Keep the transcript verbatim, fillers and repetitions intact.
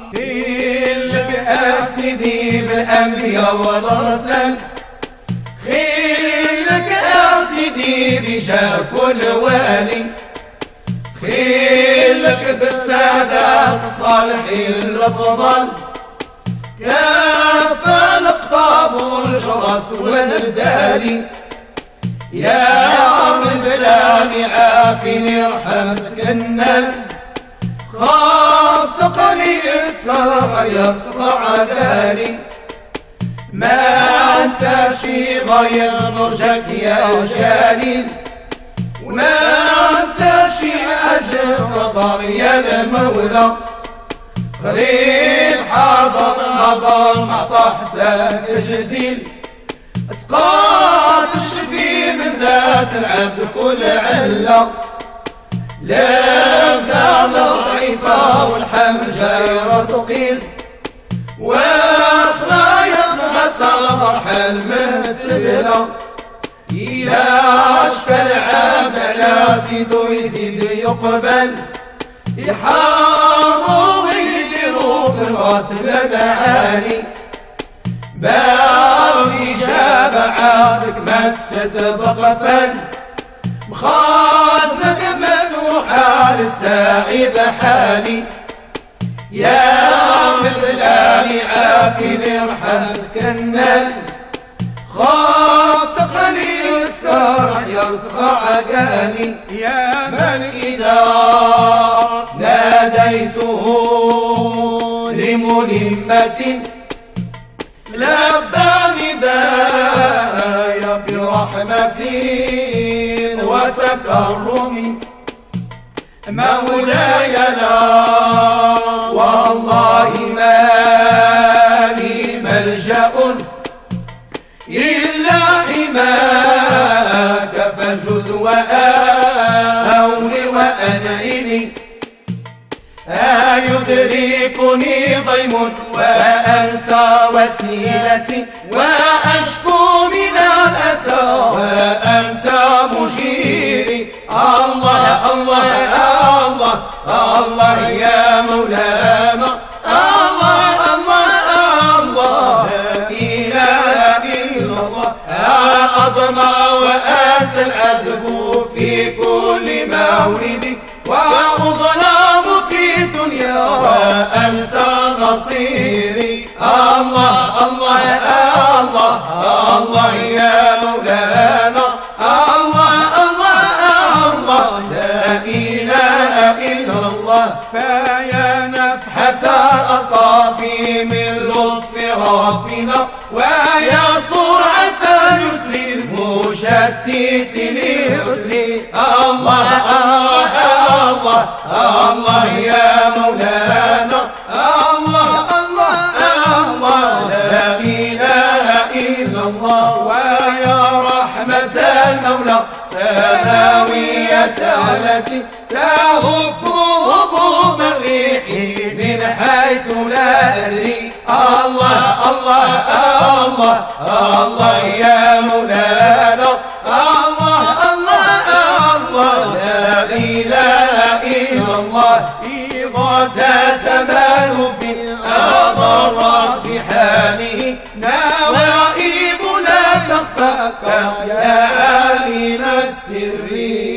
خيلك أسيدي بالأنبياء والرسل، خيلك أسيدي بجاه كل والي، خيلك بالسادة الصالحين الأفضل، كافة الأقطاب والجرس والدالي. يا عم بلاني عافيني ارحم تكنن، خاف تقلي السرع يطلع عدالي. ما انت شي غير نرجك يا جليل، وما انت شي اجل صدر يا المولى. قريب حاضر مضى معطى حساب جزيل، تقاتش في من ذات العبد كل علة. الأبدان ضعيفة والحمل جايرة ثقيل، والخلايا متى المتبلة. إلى أشكى العمل زيدو يزيد يقبل، يحاروا ويديروا في الراس المعالي. باغي جاب عادك ما تسد بقفل، مخازنك مفتوحة للساعي بحالي. يا من بلاني عافيني ارحم تكنن، خاف تقلي السرح يرتفع عقالي. يا من إذا ناديته لملمة لبى ندايا برحمة وتكرم. مولاي لا والله ما لي ملجأ إلا حماك، فجد وآول وأنعمي. أيدركني ضيم وأنت وسيلتي، وأشكو من الأسى وأنت مجيبي. الله الله الله الله يا مولانا، الله الله الله لا إله إلا الله. أضمع وأنت الأدب في كل مولد، وأظلام في الدنيا وأنت نصيري. الله الله الله الله يا مولانا، الله الله الله لا إله إلا الله. فيا نفحة الألطاف من لطف ربنا، ويا سرعة يسر المشتت لحسن. الله الله الله الله يا مولانا، الله الله الله لا إله إلا الله. ويا رحمة المولى سماوية التي تهب هبوب الريح من حيث لا أدري. الله الله الله الله يا مولانا، الله الله الله لا إله إلا الله. إغاثة ماله في الأضرات في حاله، نوائب لا تخفى يا عالم السر.